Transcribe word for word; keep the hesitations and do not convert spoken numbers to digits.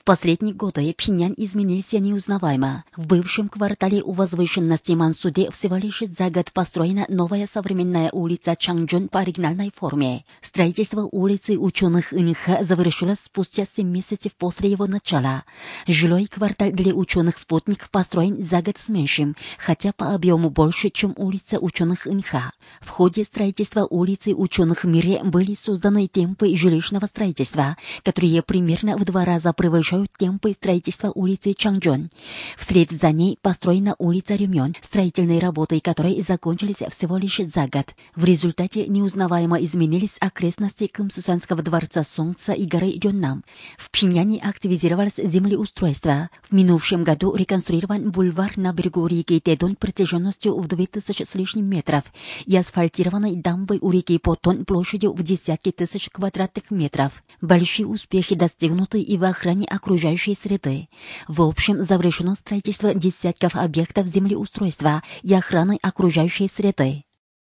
последние годы Пхеньян изменился неузнаваемо. В бывшем квартале у возвышенности Мансуде всего лишь за год построена новая современная улица Чангджун по оригинальной форме. Строительство улицы ученых Инха завершилось спустя семь месяцев после его начала. Жилой квартал для ученых «Спутник» построен за год с меньшим, хотя по объему больше, чем улица ученых Инха. В ходе строительства улицы ученых в мире были созданы темпы жилищного строительства, которые примерно в два раза превышают темпы строительства улицы Чангджун. Вслед за ней построена улица Рюмён, строительные работы которой закончились всего лишь за год. В результате неузнаваемо изменились окрестности Кымсусанского дворца Солнца и горы Рённам. В Пхеньяне активизировалось землеустройство. В минувшем году реконструирован бульвар на берегу реки Тэдон протяженностью в две тысячи с лишним метров и асфальтированной дамбой у реки Потон площадью в десятки тысяч квадратных метров. Большие успехи достигнуты и в охране окружающей среды. В общем, завершено строительство десятков объектов землеустройства и охраны окружающей среды.